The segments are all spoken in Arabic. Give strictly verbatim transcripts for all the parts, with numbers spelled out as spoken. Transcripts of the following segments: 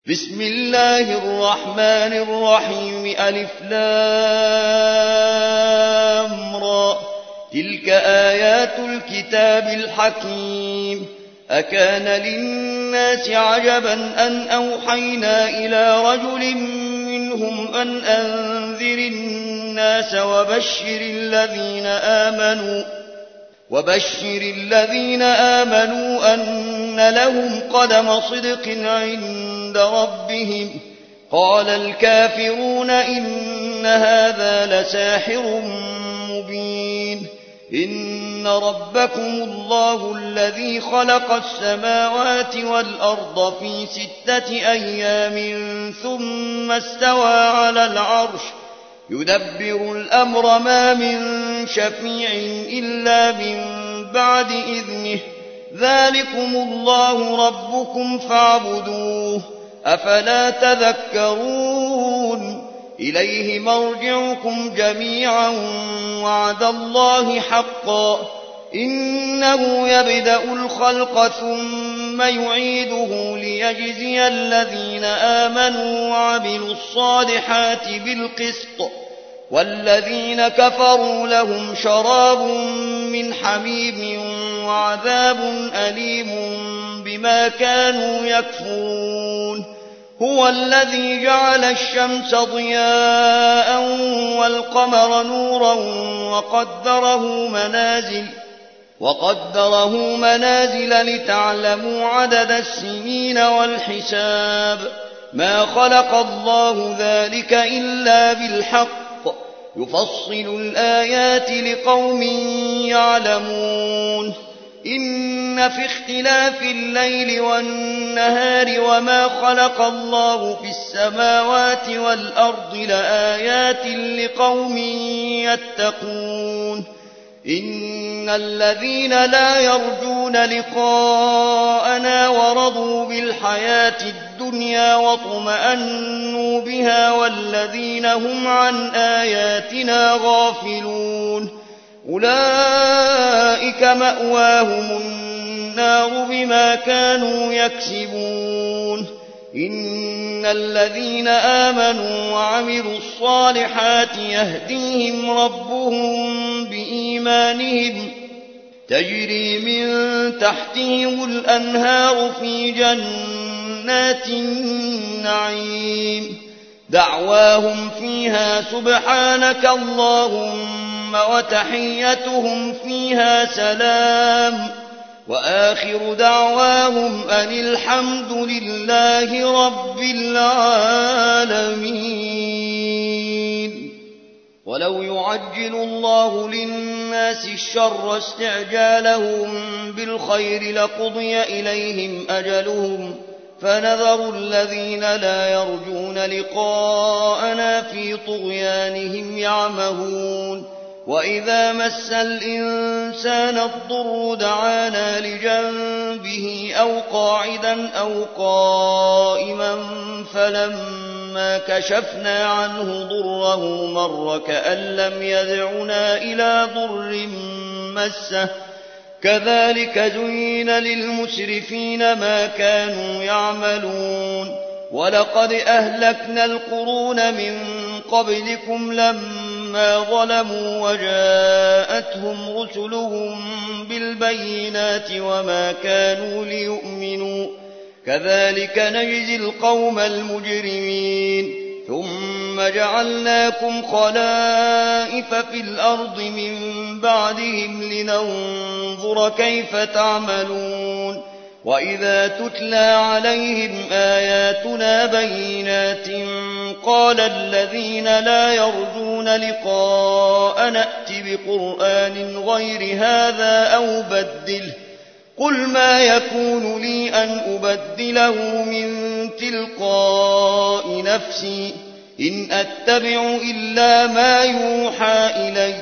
بسم الله الرحمن الرحيم ألف لام را تلك آيات الكتاب الحكيم أكان للناس عجبا أن أوحينا إلى رجل منهم أن أنذر الناس وبشر الذين آمنوا وبشر الذين آمنوا أن لهم قدم صدق عند ربهم قال الكافرون إن هذا لساحر مبين إن ربكم الله الذي خلق السماوات والأرض في ستة أيام ثم استوى على العرش يدبر الأمر ما من شفيع إلا من بعد إذنه ذلكم الله ربكم فاعبدوه أفلا تذكرون إليه مرجعكم جميعا وعد الله حقا إنه يبدأ الخلق ثم يعيده ليجزي الذين آمنوا وعملوا الصالحات بالقسط والذين كفروا لهم شراب من حميم وعذاب أليم بما كانوا يكفرون هو الذي جعل الشمس ضياء والقمر نورا وقدره منازل وقدره منازل لتعلموا عدد السنين والحساب ما خلق الله ذلك إلا بالحق يفصل الآيات لقوم يعلمون إن في اختلاف الليل والنهار وما خلق الله في السماوات والأرض لآيات لقوم يتقون إن الذين لا يرجون لقاءنا ورضوا بالحياة الدنيا واطمأنوا بها والذين هم عن آياتنا غافلون أولئك مأواهم النار بما كانوا يكسبون إن الذين آمنوا وعملوا الصالحات يهديهم ربهم بإيمانهم تجري من تحتهم الأنهار في جنات النعيم دعواهم فيها سبحانك اللهم وتحيتهم فيها سلام وآخر دعواهم أن الحمد لله رب العالمين ولو يعجل الله للناس الشر استعجالهم بالخير لقضي إليهم أجلهم فنذر الذين لا يرجون لقاءنا في طغيانهم يعمهون وإذا مس الإنسان الضر دعانا لجنبه أو قاعدا أو قائما فلما كشفنا عنه ضره مر كأن لم يدعنا إلى ضر مسه كذلك زين للمسرفين ما كانوا يعملون ولقد أهلكنا القرون من قبلكم لما ظلموا وجاءتهم رسلهم بالبينات وما كانوا ليؤمنوا كذلك نجزي القوم المجرمين ثم جعلناكم خلائف في الأرض من بعدهم لننظر كيف تعملون وإذا تتلى عليهم آياتنا بينات قال الذين لا يرجون لقاء نأت بقرآن غير هذا أو بدله قل ما يكون لي أن أبدله من تلقاء نفسي إن أتبع إلا ما يوحى إلي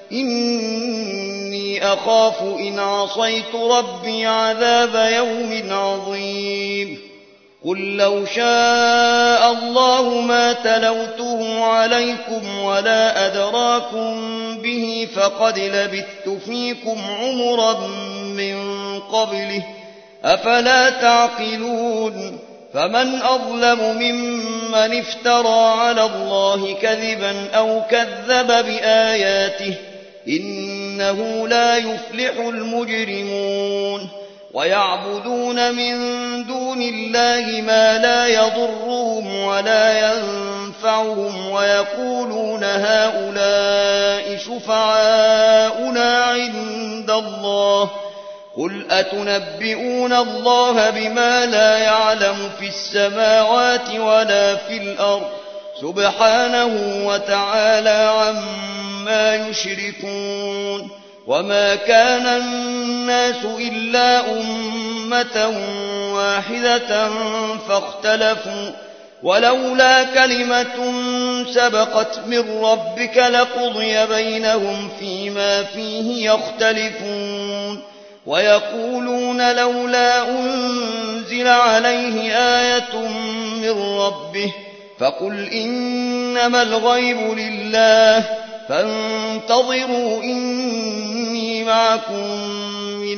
إني أخاف إن عصيت ربي عذاب يوم عظيم قل لو شاء الله ما تلوته عليكم ولا أدراكم به فقد لبثت فيكم عمرا من قبله أفلا تعقلون فمن أظلم ممن افترى على الله كذبا أو كذب بآياته إنه لا يفلح المجرمون ويعبدون من دون الله ما لا يضرهم ولا ينفعهم ويقولون هؤلاء شفعاؤنا عند الله قل أتنبئون الله بما لا يعلم في السماوات ولا في الأرض سبحانه وتعالى عما يشركون وما كان الناس إلا أمة واحدة فاختلفوا ولولا كلمة سبقت من ربك لقضي بينهم فيما فيه يختلفون ويقولون لولا أنزل عليه آية من ربه فقل إنما الغيب لله فانتظروا إني معكم من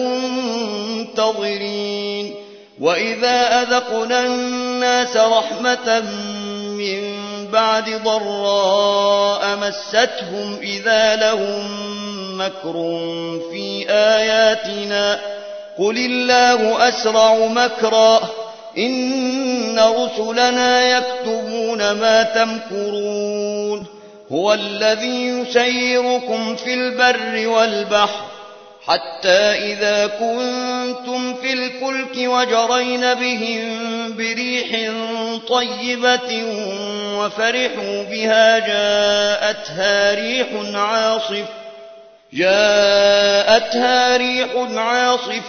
المنتظرين وإذا أذقنا الناس رحمة من بعد ضراء مستهم إذا لهم مكر في آياتنا قل الله أسرع مكرا إن رسلنا يكتبون ما تمكرون هو الذي يسيركم في البر والبحر حتى إذا كنتم في الفلك وجرين بهم بريح طيبة وفرحوا بها جاءتها ريح عاصف جاءتها ريح عاصف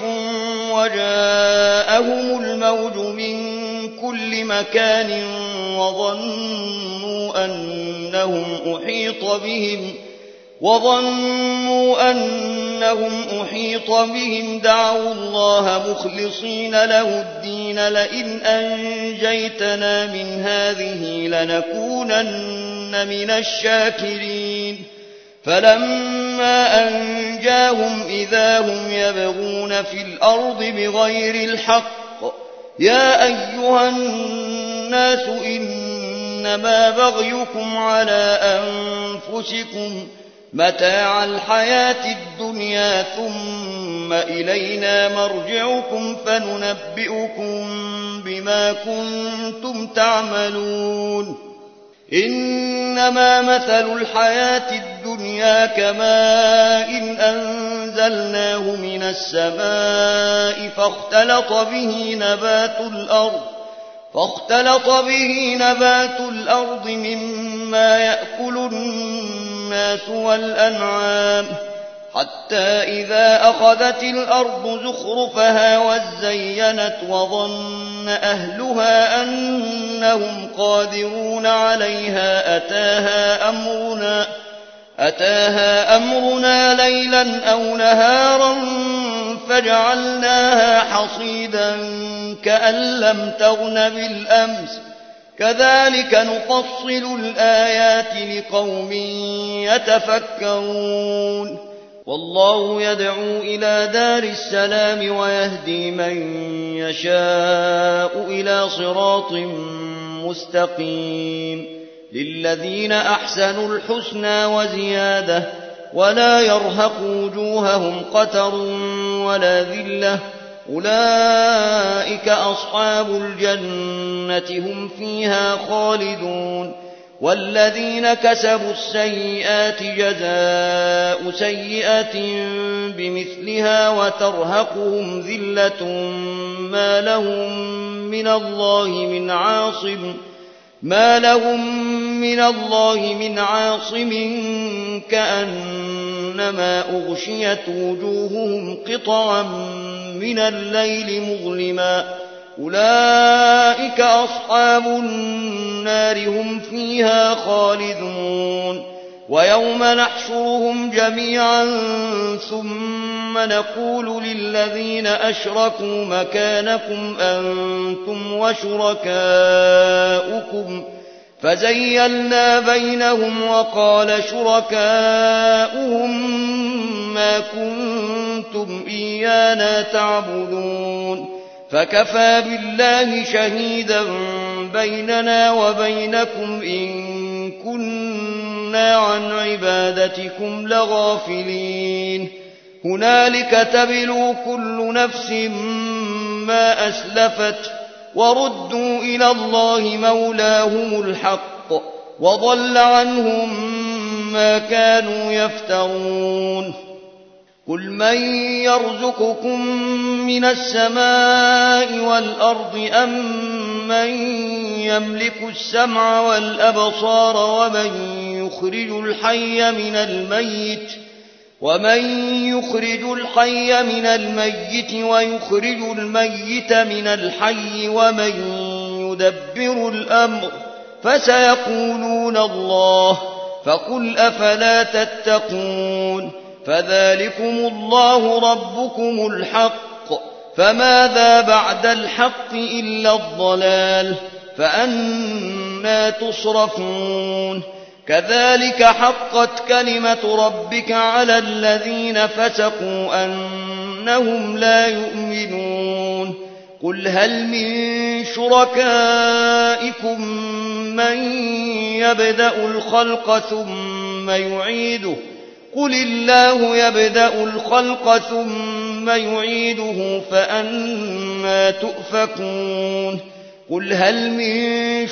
وجاءهم الموج من كل مكان وظنوا أنهم أحيط بهم وظنوا أنهم أحيط بهم دعوا الله مخلصين له الدين لئن أنجيتنا من هذه لنكونن من الشاكرين فلما أنجاهم إذا هم يبغون في الأرض بغير الحق يا أيها الناس إنما بغيكم على أنفسكم متاع الحياة الدنيا ثم إلينا مرجعكم فننبئكم بما كنتم تعملون إنما مثل الحياة الدنيا كماء إن أنزلناه من السماء فاختلط به نبات الأرض فاختلط به نبات الأرض مما يأكل الناس والأنعام حتى إذا أخذت الأرض زخرفها وزينت وظن أهلها أنهم قادرون عليها أتاها أمرنا أتاها أمرنا ليلا أو نهارا فجعلناها حصيدا كأن لم تغن بالأمس كذلك نفصل الآيات لقوم يتفكرون والله يدعو إلى دار السلام ويهدي من يشاء إلى صراط مستقيم للذين أحسنوا الحسنى وزيادة ولا يرهق وجوههم قتر ولا ذلة أولئك أصحاب الجنة هم فيها خالدون والذين كسبوا السيئات جزاء سيئة بمثلها وترهقهم ذلة ما لهم من الله من عاصم ما لهم من الله من عاصم كأنما أغشيت وجوههم قطعا من الليل مظلما أولئك أصحاب النار هم فيها خالدون ويوم نحشرهم جميعا ثم نقول للذين أشركوا مكانكم أنتم وشركاؤكم فزيلنا بينهم وقال شركاؤهم ما كنتم إيانا تعبدون فكفى بالله شهيدا بيننا وبينكم إن كنا عن عبادتكم لغافلين هنالك تبلو كل نفس ما أسلفت وردوا إلى الله مولاهم الحق وضل عنهم ما كانوا يفترون قل من يرزقكم من السماء والأرض أم من يملك السمع والأبصار ومن يخرج الحي من الميت ومن يخرج الحي من الميت ويخرج الميت من الحي ومن يدبر الأمر فسيقولون الله فقل أفلا تتقون فذلكم الله ربكم الحق فماذا بعد الحق إلا الضلال فأنى تصرفون كذلك حقت كلمة ربك على الذين فسقوا أنهم لا يؤمنون قل هل من شركائكم من يبدأ الخلق ثم يعيده قل الله يبدأ الخلق ثم يعيده فأنى تؤفكون قل هل من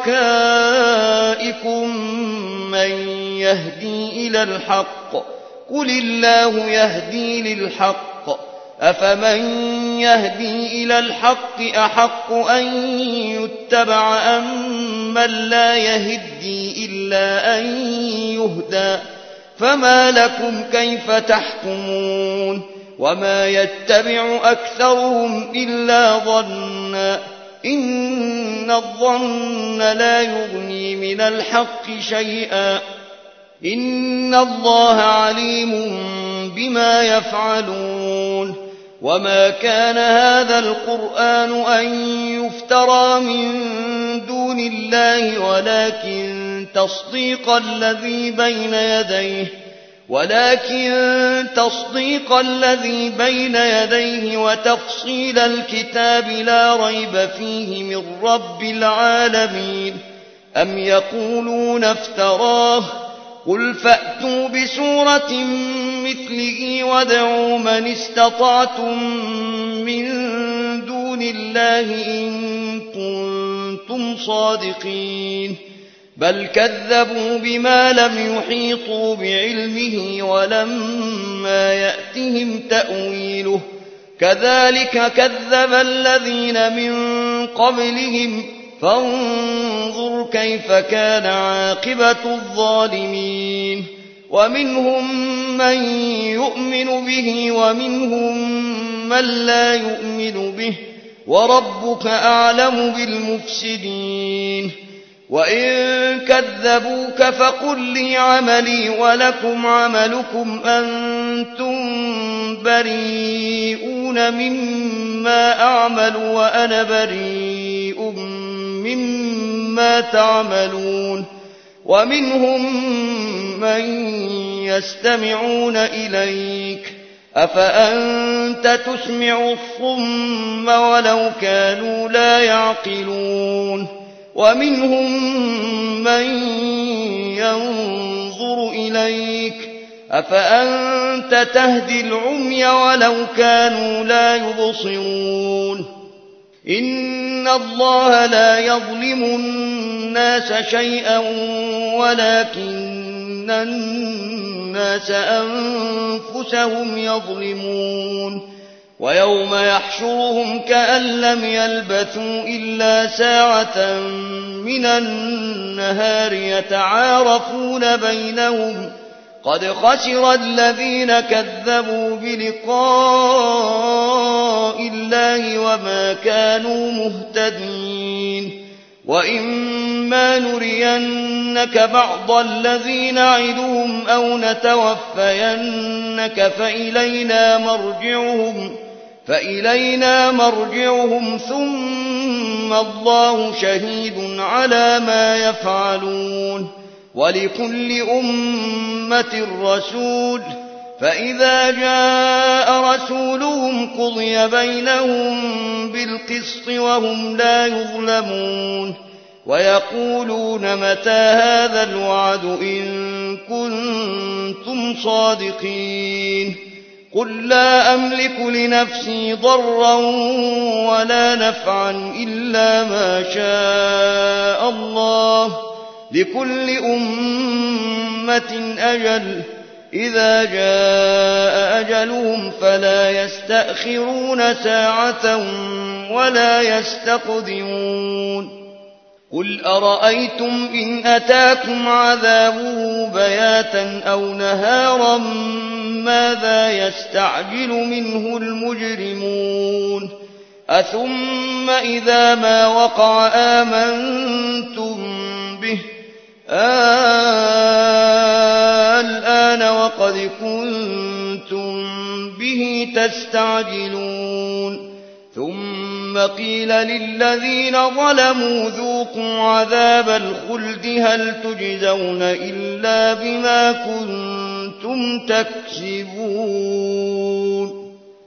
شركائكم من يهدي إلى الحق قل الله يهدي للحق أفمن يهدي إلى الحق أحق أن يتبع أم من لا يهدي إلا أن يهدى فما لكم كيف تحكمون وما يتبع أكثرهم إلا ظنا إن الظن لا يغني من الحق شيئا إن الله عليم بما يفعلون وما كان هذا القرآن أن يفترى من دون الله ولكن تصديق الذي بين يديه ولكن تصديق الذي بين يديه وتفصيل الكتاب لا ريب فيه من رب العالمين أم يقولون افتراه قل فأتوا بسورة مثله وادعوا من استطعتم من دون الله إن كنتم صادقين بل كذبوا بما لم يحيطوا بعلمه ولما يأتهم تأويله كذلك كذب الذين من قبلهم فانظر كيف كان عاقبة الظالمين ومنهم من يؤمن به ومنهم من لا يؤمن به وربك أعلم بالمفسدين وإن كذبوك فقل لي عملي ولكم عملكم أنتم بريئون مما أعمل وأنا بريء مما تعملون ومنهم من يستمعون إليك أفأنت تسمع الصم ولو كانوا لا يعقلون ومنهم من ينظر إليك أفأنت تهدي العمي ولو كانوا لا يبصرون إن الله لا يظلم الناس شيئا ولكن الناس أنفسهم يظلمون ويوم يحشرهم كأن لم يلبثوا إلا ساعة من النهار يتعارفون بينهم قد خسر الذين كذبوا بلقاء الله وما كانوا مهتدين وإما نرينك بعض الذين نعدهم أو نتوفينك فإلينا مرجعهم فإلينا مرجعهم ثم الله شهيد على ما يفعلون ولكل أمة رسول فإذا جاء رسولهم قضي بينهم بالقسط وهم لا يظلمون ويقولون متى هذا الوعد إن كنتم صادقين قل لا أملك لنفسي ضرا ولا نفعا إلا ما شاء الله لكل أمة أجل إذا جاء أجلهم فلا يستأخرون ساعة ولا يستقدمون قل أرأيتم إن أتاكم عذابه بياتا أو نهارا ماذا يستعجل منه المجرمون أثم إذا ما وقع آمنتم به الآن وقد كنتم به تستعجلون ثم قيل للذين ظلموا ذوقوا عذاب الخلد هل تجزون إلا بما كنتم تكسبون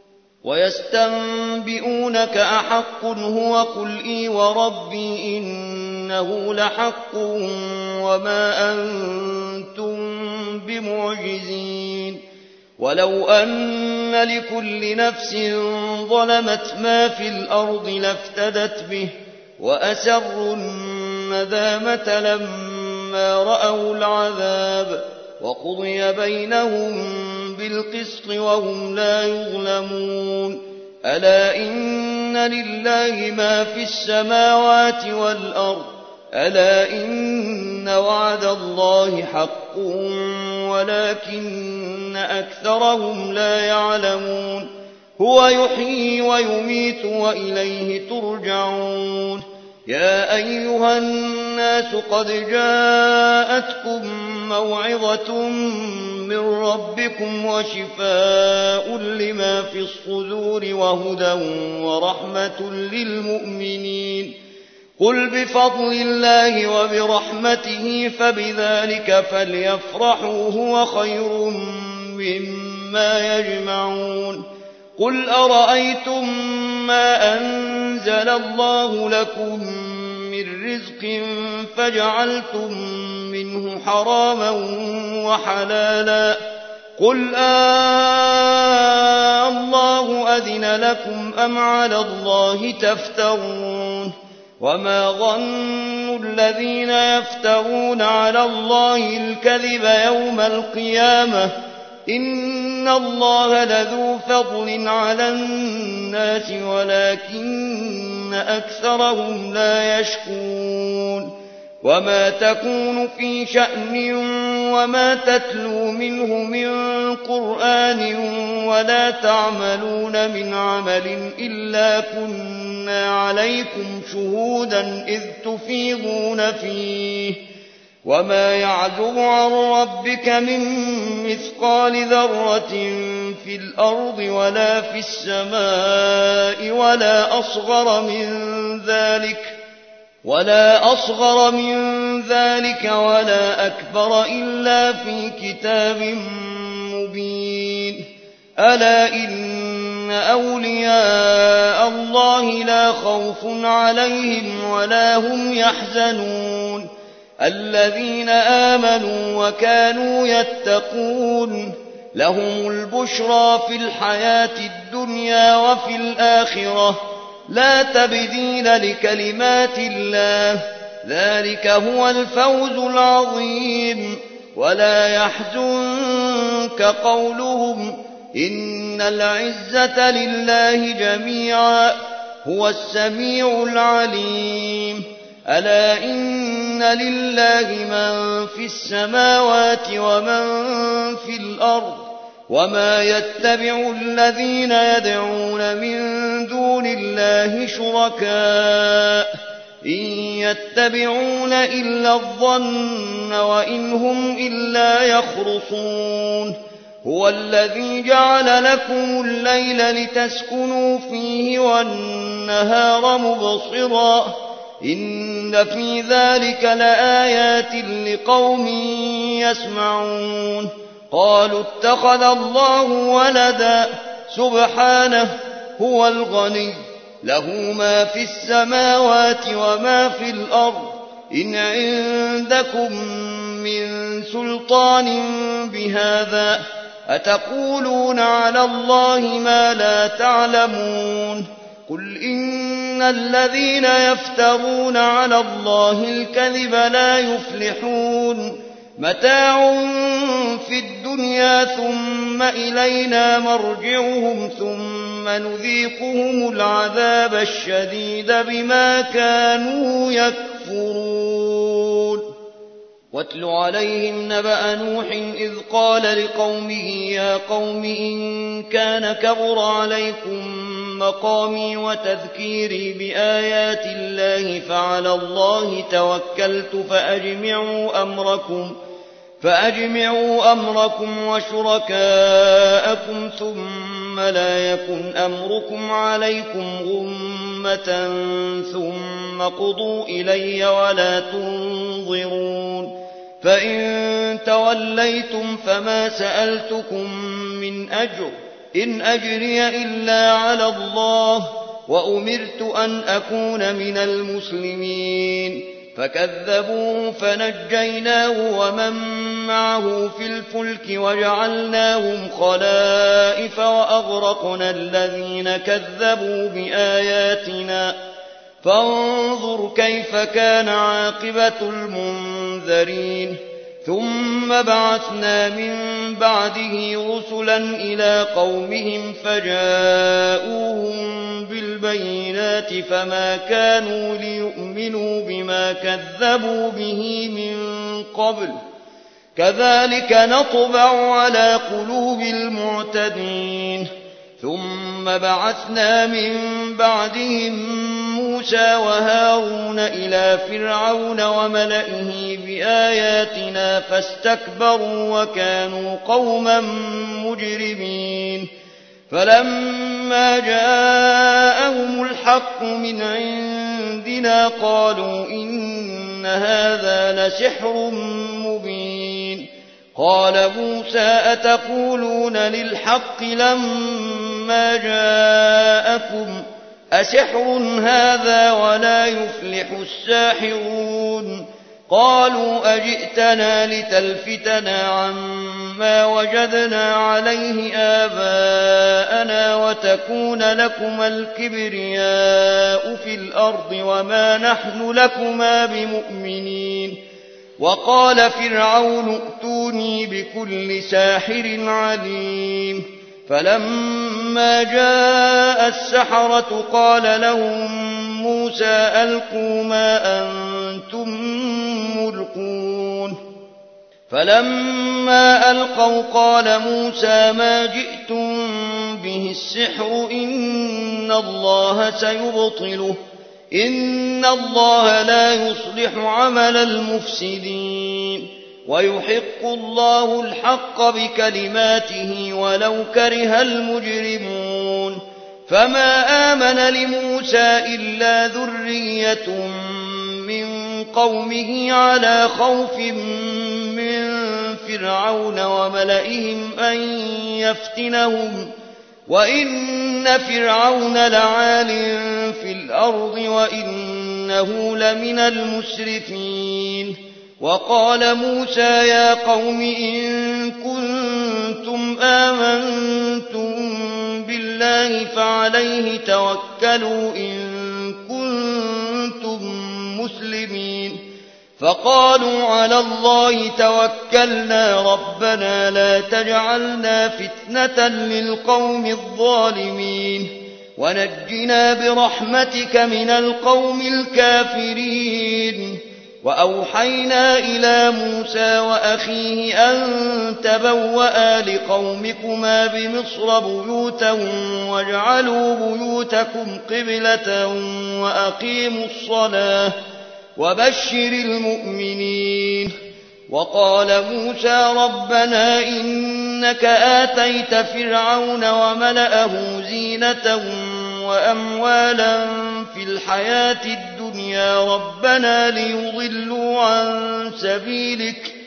ويستنبئونك أحق هو قل إي وربي إنه لحق وما أنتم بمعجزين ولو أن لكل نفس ظلمت ما في الأرض لافتدت به وأسروا الندامة لما رأوا العذاب وقضي بينهم بالقسط وهم لا يظلمون ألا إن لله ما في السماوات والأرض ألا إن وعد الله حق ولكن أكثرهم لا يعلمون هو يحيي ويميت وإليه ترجعون يا أيها الناس قد جاءتكم موعظة من ربكم وشفاء لما في الصدور وهدى ورحمة للمؤمنين قل بفضل الله وبرحمته فبذلك فليفرحوا هو خير مما يجمعون قل أرأيتم ما أنزل الله لكم من رزق فجعلتم منه حراما وحلالا قل آه الله أذن لكم أم على الله تفترون وما ظن الذين يفترون على الله الكذب يوم القيامة إن الله لذو فضل على الناس ولكن أكثرهم لا يشكرون وما تكون في شأن وما تتلو منه من قرآن ولا تعملون من عمل إلا كنا عليكم شهودا إذ تفيضون فيه وما يعزب عن ربك من مثقال ذرة في الأرض ولا في السماء ولا أصغر من ذلك ولا أصغر من ذلك ولا أكبر إلا في كتاب مبين ألا إن أولياء الله لا خوف عليهم ولا هم يحزنون الذين آمنوا وكانوا يتقون لهم البشرى في الحياة الدنيا وفي الآخرة لا تبديل لكلمات الله ذلك هو الفوز العظيم ولا يحزنك قولهم إن العزة لله جميعا هو السميع العليم ألا إن لله من في السماوات ومن في الأرض وما يتبع الذين يدعون من دون الله شركاء إن يتبعون إلا الظن وإن هم إلا يخرصون هو الذي جعل لكم الليل لتسكنوا فيه والنهار مبصرا إن في ذلك لآيات لقوم يسمعون قالوا اتخذ الله ولدا سبحانه هو الغني له ما في السماوات وما في الأرض إن عندكم من سلطان بهذا أتقولون على الله ما لا تعلمون قل إن الذين يفترون على الله الكذب لا يفلحون متاع في الدنيا ثم إلينا مرجعهم ثم نذيقهم العذاب الشديد بما كانوا يكفرون واتل عليهم نبأ نوح إذ قال لقومه يا قوم إن كان كبر عليكم مقامي وتذكيري بآيات الله فعلى الله توكلت فأجمعوا أمركم فأجمعوا أمركم وشركاءكم ثم لا يكن أمركم عليكم غمة ثم قضوا إلي ولا تنظرون فإن توليتم فما سألتكم من أجر إن أجري إلا على الله وأمرت أن أكون من المسلمين فكذبوه فنجيناه ومن معه في الفلك وجعلناهم خلائف وأغرقنا الذين كذبوا بآياتنا فانظر كيف كان عاقبة المنذرين ثم بعثنا من بعده رسلا إلى قومهم فجاءوهم بالبينات فما كانوا ليؤمنوا بما كذبوا به من قبل كذلك نطبع على قلوب المعتدين ثم بعثنا من بعدهم موسى وهارون إلى فرعون وملئه بآياتنا فاستكبروا وكانوا قوما مجرمين فلما جاءهم الحق من عندنا قالوا إن هذا لسحر مبين قال موسى أتقولون للحق لما جاءكم أسحر هذا ولا يفلح الساحرون قالوا أجئتنا لتلفتنا عما وجدنا عليه آباءنا وتكون لكما الكبرياء في الأرض وما نحن لكما بمؤمنين وقال فرعون ائتوني بكل ساحر عليم فلما جاء السحرة قال لهم موسى ألقوا ما أنتم ملقون فلما ألقوا قال موسى ما جئتم به السحر إن الله سيبطله إن الله لا يصلح عمل المفسدين ويحق الله الحق بكلماته ولو كره المجرمون فما آمن لموسى إلا ذرية من قومه على خوف من فرعون وملئهم أن يفتنهم وإن فرعون لعال في الأرض وإنه لمن المسرفين وقال موسى يا قوم إن كنتم آمنتم بالله فعليه توكلوا إن كنتم مسلمين فقالوا على الله توكلنا ربنا لا تجعلنا فتنة للقوم الظالمين ونجنا برحمتك من القوم الكافرين وأوحينا إلى موسى وأخيه أن تبوأ لقومكما بمصر بيوتا واجعلوا بيوتكم قبلة وأقيموا الصلاة وبشر المؤمنين وقال موسى ربنا إنك آتيت فرعون وملأه زينة وأموالا في الحياة الدنيا ربنا ليضلوا عن سبيلك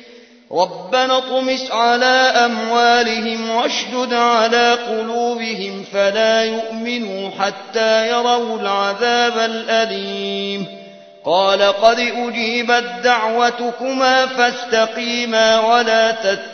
ربنا اطمس على أموالهم واشدد على قلوبهم فلا يؤمنوا حتى يروا العذاب الأليم قال قد أجيبت دعوتكما فاستقيما ولا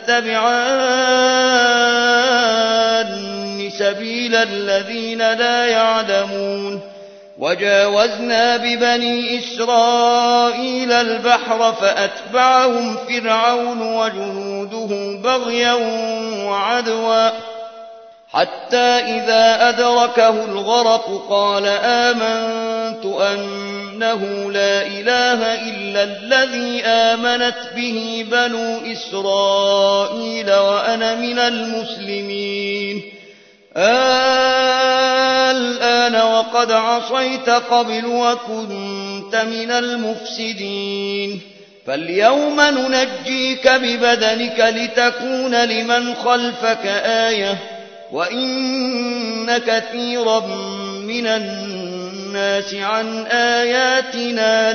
تتبعان سبيل الذين لا يعلمون وجاوزنا ببني إسرائيل البحر فأتبعهم فرعون وجنوده بغيا وعدوا حتى إذا أدركه الغرق قال آمنت أنه لا إله إلا الذي آمنت به بنو إسرائيل وأنا من المسلمين الآن وقد عصيت قبل وكنت من المفسدين فاليوم ننجيك ببدنك لتكون لمن خلفك آية وإن كثيرا من الناس عن آياتنا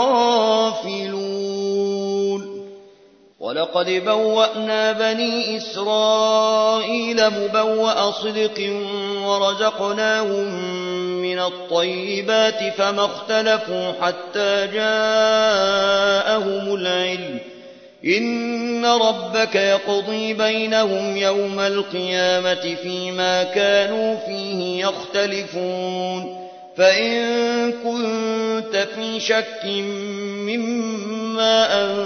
لغافلون ولقد بوأنا بني إسرائيل مبوأ صدق ورزقناهم من الطيبات فما اختلفوا حتى جاءهم العلم إن ربك يقضي بينهم يوم القيامة فيما كانوا فيه يختلفون فإن كنت في شك مما أنزلنا